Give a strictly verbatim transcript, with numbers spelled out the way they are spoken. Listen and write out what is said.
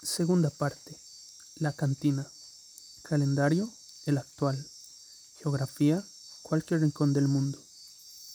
Segunda parte. La cantina. Calendario, el actual. Geografía, cualquier rincón del mundo.